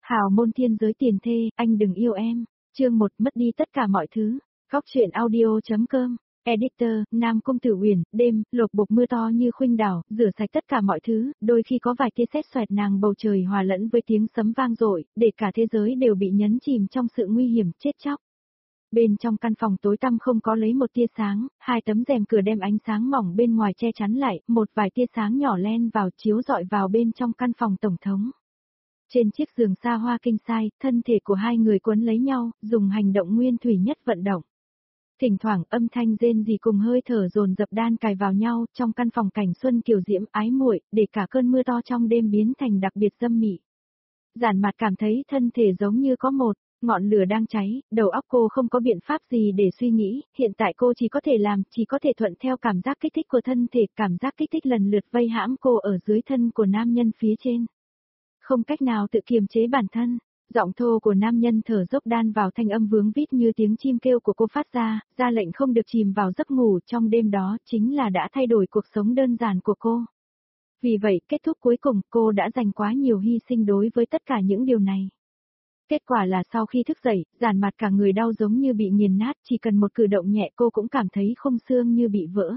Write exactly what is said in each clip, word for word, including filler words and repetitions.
Hào môn thiên giới tiền thê, anh đừng yêu em. Chương một mất đi tất cả mọi thứ. Góc truyện audio.com. Editor, Nam Cung Tử Uyển, đêm, lột bột mưa to như khuynh đảo, rửa sạch tất cả mọi thứ, đôi khi có vài tia sét xoẹt nàng bầu trời hòa lẫn với tiếng sấm vang dội, để cả thế giới đều bị nhấn chìm trong sự nguy hiểm, chết chóc. Bên trong căn phòng tối tăm không có lấy một tia sáng, hai tấm rèm cửa đem ánh sáng mỏng bên ngoài che chắn lại, một vài tia sáng nhỏ len vào chiếu rọi vào bên trong căn phòng tổng thống. Trên chiếc giường xa hoa kinh sai, thân thể của hai người quấn lấy nhau, dùng hành động nguyên thủy nhất vận động. Thỉnh thoảng âm thanh rên rỉ cùng hơi thở dồn dập đan cài vào nhau trong căn phòng cảnh xuân kiều diễm ái muội, để cả cơn mưa to trong đêm biến thành đặc biệt dâm mị. Giản Mạt cảm thấy thân thể giống như có một ngọn lửa đang cháy, đầu óc cô không có biện pháp gì để suy nghĩ, hiện tại cô chỉ có thể làm, chỉ có thể thuận theo cảm giác kích thích của thân thể, cảm giác kích thích lần lượt vây hãm cô ở dưới thân của nam nhân phía trên. Không cách nào tự kiềm chế bản thân. Giọng thô của nam nhân thở dốc đan vào thanh âm vướng vít như tiếng chim kêu của cô phát ra, ra lệnh không được chìm vào giấc ngủ trong đêm đó chính là đã thay đổi cuộc sống đơn giản của cô. Vì vậy, kết thúc cuối cùng cô đã dành quá nhiều hy sinh đối với tất cả những điều này. Kết quả là sau khi thức dậy, Giản Mạt cả người đau giống như bị nghiền nát, chỉ cần một cử động nhẹ cô cũng cảm thấy khung xương như bị vỡ.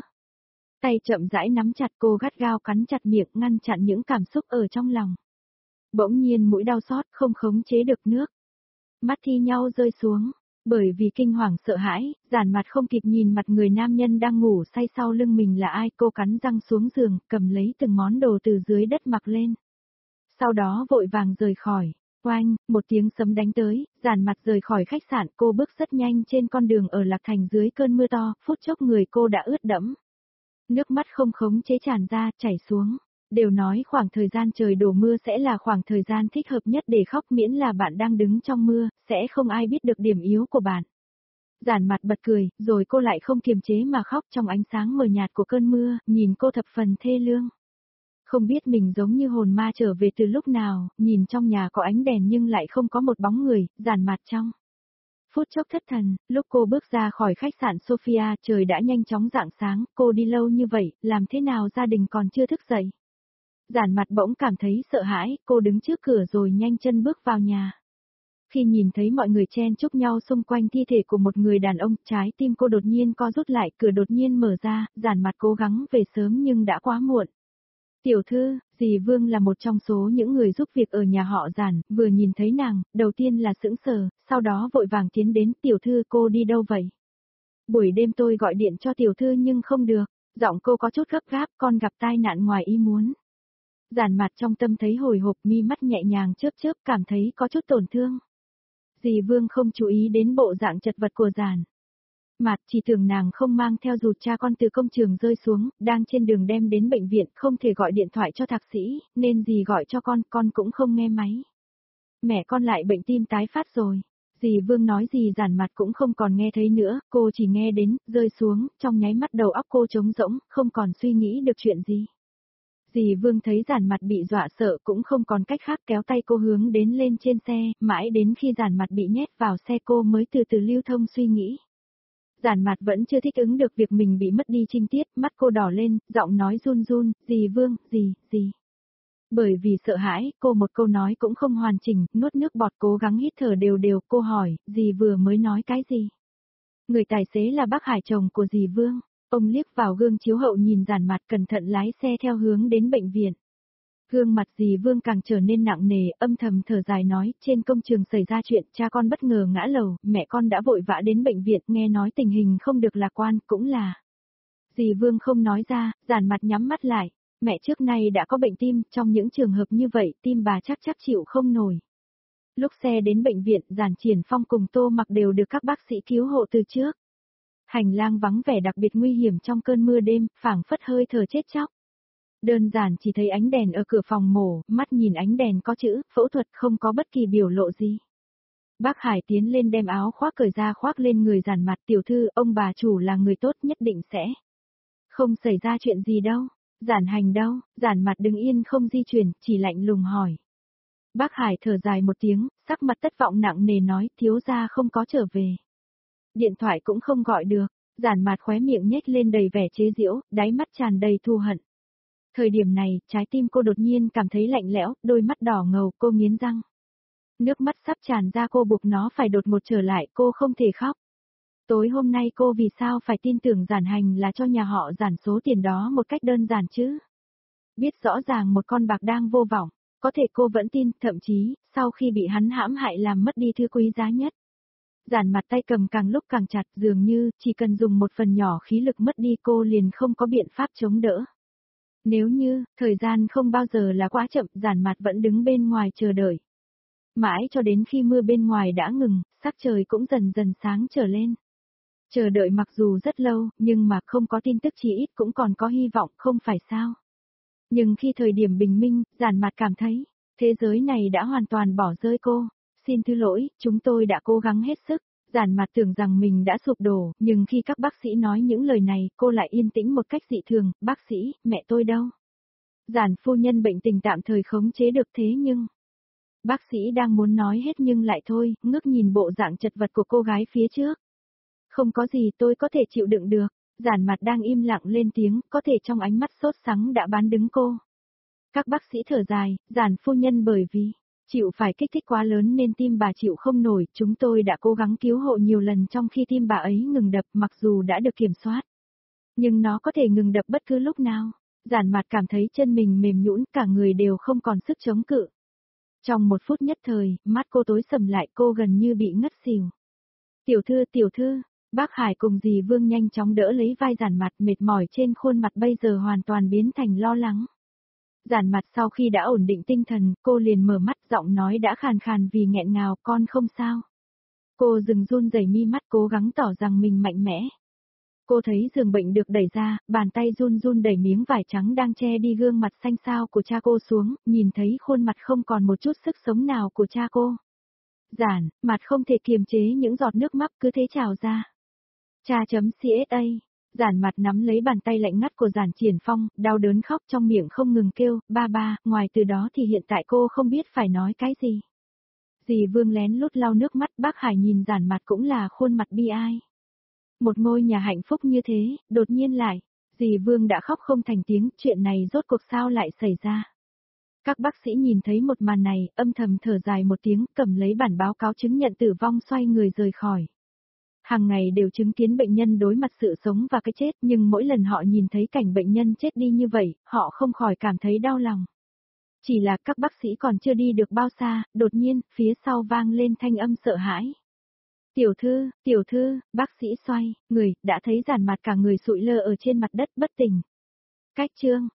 Tay chậm rãi nắm chặt, cô gắt gao cắn chặt miệng ngăn chặn những cảm xúc ở trong lòng. Bỗng nhiên mũi đau xót không khống chế được nước. Mắt thi nhau rơi xuống. Bởi vì kinh hoàng sợ hãi, Giản Mạt không kịp nhìn mặt người nam nhân đang ngủ say sau lưng mình là ai, cô cắn răng xuống giường, cầm lấy từng món đồ từ dưới đất mặc lên. Sau đó vội vàng rời khỏi. Oanh, một tiếng sấm đánh tới, Giản Mạt rời khỏi khách sạn, cô bước rất nhanh trên con đường ở Lạc Thành dưới cơn mưa to, phút chốc người cô đã ướt đẫm. Nước mắt không khống chế tràn ra, chảy xuống. Đều nói khoảng thời gian trời đổ mưa sẽ là khoảng thời gian thích hợp nhất để khóc, miễn là bạn đang đứng trong mưa, sẽ không ai biết được điểm yếu của bạn. Giản Mạt bật cười, rồi cô lại không kiềm chế mà khóc trong ánh sáng mờ nhạt của cơn mưa, nhìn cô thập phần thê lương. Không biết mình giống như hồn ma trở về từ lúc nào, nhìn trong nhà có ánh đèn nhưng lại không có một bóng người, Giản Mạt trong phút chốc thất thần, lúc cô bước ra khỏi khách sạn Sophia, trời đã nhanh chóng rạng sáng, cô đi lâu như vậy, làm thế nào gia đình còn chưa thức dậy? Giản Mạt bỗng cảm thấy sợ hãi, cô đứng trước cửa rồi nhanh chân bước vào nhà. Khi nhìn thấy mọi người chen chúc nhau xung quanh thi thể của một người đàn ông, trái tim cô đột nhiên co rút lại, cửa đột nhiên mở ra, Giản Mạt cố gắng về sớm nhưng đã quá muộn. Tiểu thư, dì Vương là một trong số những người giúp việc ở nhà họ Giản, vừa nhìn thấy nàng, đầu tiên là sững sờ, sau đó vội vàng tiến đến, tiểu thư cô đi đâu vậy? Buổi đêm tôi gọi điện cho tiểu thư nhưng không được, giọng cô có chút gấp gáp, con gặp tai nạn ngoài ý muốn. Giản Mạt trong tâm thấy hồi hộp, mi mắt nhẹ nhàng chớp chớp, cảm thấy có chút tổn thương. Dì Vương không chú ý đến bộ dạng chật vật của Giản Mạt, chỉ tưởng nàng không mang theo dù cha con từ công trường rơi xuống, đang trên đường đem đến bệnh viện, không thể gọi điện thoại cho thạc sĩ, nên dì gọi cho con, con cũng không nghe máy. Mẹ con lại bệnh tim tái phát rồi. Dì Vương nói gì Giản Mạt cũng không còn nghe thấy nữa, cô chỉ nghe đến, rơi xuống, trong nháy mắt đầu óc cô trống rỗng, không còn suy nghĩ được chuyện gì. Dì Vương thấy Giản Mạt bị dọa sợ cũng không còn cách khác, kéo tay cô hướng đến lên trên xe, mãi đến khi Giản Mạt bị nhét vào xe cô mới từ từ lưu thông suy nghĩ. Giản Mạt vẫn chưa thích ứng được việc mình bị mất đi trinh tiết, mắt cô đỏ lên, giọng nói run run, dì Vương, dì, dì. Bởi vì sợ hãi, cô một câu nói cũng không hoàn chỉnh, nuốt nước bọt cố gắng hít thở đều đều, cô hỏi, dì vừa mới nói cái gì? Người tài xế là bác Hải chồng của dì Vương. Ông liếc vào gương chiếu hậu nhìn Giản Mạt cẩn thận lái xe theo hướng đến bệnh viện. Gương mặt dì Vương càng trở nên nặng nề, âm thầm thở dài nói, trên công trường xảy ra chuyện, cha con bất ngờ ngã lầu, mẹ con đã vội vã đến bệnh viện, nghe nói tình hình không được lạc quan, cũng là. Dì Vương không nói ra, Giản Mạt nhắm mắt lại, mẹ trước nay đã có bệnh tim, trong những trường hợp như vậy, tim bà chắc chắc chịu không nổi. Lúc xe đến bệnh viện, Giản Triển Phong cùng Tô Mặc đều được các bác sĩ cứu hộ từ trước. Hành lang vắng vẻ đặc biệt nguy hiểm trong cơn mưa đêm, phảng phất hơi thở chết chóc. Đơn giản chỉ thấy ánh đèn ở cửa phòng mổ, mắt nhìn ánh đèn có chữ, phẫu thuật không có bất kỳ biểu lộ gì. Bác Hải tiến lên đem áo khoác cởi ra khoác lên người Giản Mạt, tiểu thư, ông bà chủ là người tốt nhất định sẽ không xảy ra chuyện gì đâu. Giản Hành đâu? Giản Mạt đứng yên không di chuyển, chỉ lạnh lùng hỏi. Bác Hải thở dài một tiếng, sắc mặt thất vọng nặng nề nói, thiếu gia không có trở về. Điện thoại cũng không gọi được, Giản Mạt khóe miệng nhếch lên đầy vẻ chế giễu, đáy mắt tràn đầy thù hận. Thời điểm này, trái tim cô đột nhiên cảm thấy lạnh lẽo, đôi mắt đỏ ngầu, cô nghiến răng. Nước mắt sắp tràn ra cô buộc nó phải đột ngột trở lại, cô không thể khóc. Tối hôm nay cô vì sao phải tin tưởng Giản Hành là cho nhà họ Giản số tiền đó một cách đơn giản chứ? Biết rõ ràng một con bạc đang vô vọng, có thể cô vẫn tin, thậm chí, sau khi bị hắn hãm hại làm mất đi thứ quý giá nhất. Giản Mặt tay cầm càng lúc càng chặt, dường như, chỉ cần dùng một phần nhỏ khí lực mất đi cô liền không có biện pháp chống đỡ. Nếu như, thời gian không bao giờ là quá chậm, Giản Mặt vẫn đứng bên ngoài chờ đợi. Mãi cho đến khi mưa bên ngoài đã ngừng, sắc trời cũng dần dần sáng trở lên. Chờ đợi mặc dù rất lâu, nhưng mà không có tin tức chí ít cũng còn có hy vọng, không phải sao? Nhưng khi thời điểm bình minh, Giản Mặt cảm thấy, thế giới này đã hoàn toàn bỏ rơi cô. Xin thứ lỗi, chúng tôi đã cố gắng hết sức. Giản Mặt tưởng rằng mình đã sụp đổ, nhưng khi các bác sĩ nói những lời này, cô lại yên tĩnh một cách dị thường. Bác sĩ, mẹ tôi đâu? Giản phu nhân bệnh tình tạm thời khống chế được thế nhưng... Bác sĩ đang muốn nói hết nhưng lại thôi, ngước nhìn bộ dạng chật vật của cô gái phía trước. Không có gì tôi có thể chịu đựng được. Giản Mặt đang im lặng lên tiếng, có thể trong ánh mắt sốt sắng đã bán đứng cô. Các bác sĩ thở dài, Giản phu nhân bởi vì chịu phải kích thích quá lớn nên tim bà chịu không nổi, chúng tôi đã cố gắng cứu hộ nhiều lần trong khi tim bà ấy ngừng đập mặc dù đã được kiểm soát. Nhưng nó có thể ngừng đập bất cứ lúc nào. Giản Mặt cảm thấy chân mình mềm nhũn, cả người đều không còn sức chống cự. Trong một phút nhất thời, mắt cô tối sầm lại, cô gần như bị ngất xỉu. Tiểu thư, tiểu thư, bác Hải cùng dì Vương nhanh chóng đỡ lấy vai Giản Mặt, mệt mỏi trên khuôn mặt bây giờ hoàn toàn biến thành lo lắng. Giản Mặt sau khi đã ổn định tinh thần, cô liền mở mắt, giọng nói đã khàn khàn vì nghẹn ngào, con không sao. Cô dừng run rẩy mi mắt, cố gắng tỏ rằng mình mạnh mẽ. Cô thấy giường bệnh được đẩy ra, bàn tay run run đẩy miếng vải trắng đang che đi gương mặt xanh xao của cha cô xuống, nhìn thấy khuôn mặt không còn một chút sức sống nào của cha cô. Giản, Mặt không thể kiềm chế những giọt nước mắt cứ thế trào ra. Cha chấm ca. Giản Mặt nắm lấy bàn tay lạnh ngắt của Giản Triển Phong, đau đớn khóc trong miệng không ngừng kêu, ba ba, ngoài từ đó thì hiện tại cô không biết phải nói cái gì. Dì Vương lén lút lau nước mắt, bác Hải nhìn Giản Mặt cũng là khuôn mặt bi ai. Một ngôi nhà hạnh phúc như thế, đột nhiên lại, dì Vương đã khóc không thành tiếng, chuyện này rốt cuộc sao lại xảy ra. Các bác sĩ nhìn thấy một màn này, âm thầm thở dài một tiếng, cầm lấy bản báo cáo chứng nhận tử vong xoay người rời khỏi. Hàng ngày đều chứng kiến bệnh nhân đối mặt sự sống và cái chết, nhưng mỗi lần họ nhìn thấy cảnh bệnh nhân chết đi như vậy, họ không khỏi cảm thấy đau lòng. Chỉ là các bác sĩ còn chưa đi được bao xa, đột nhiên, phía sau vang lên thanh âm sợ hãi. Tiểu thư, tiểu thư, bác sĩ xoay, người, đã thấy Giản Mặt cả người sụi lơ ở trên mặt đất bất tỉnh. Cách chương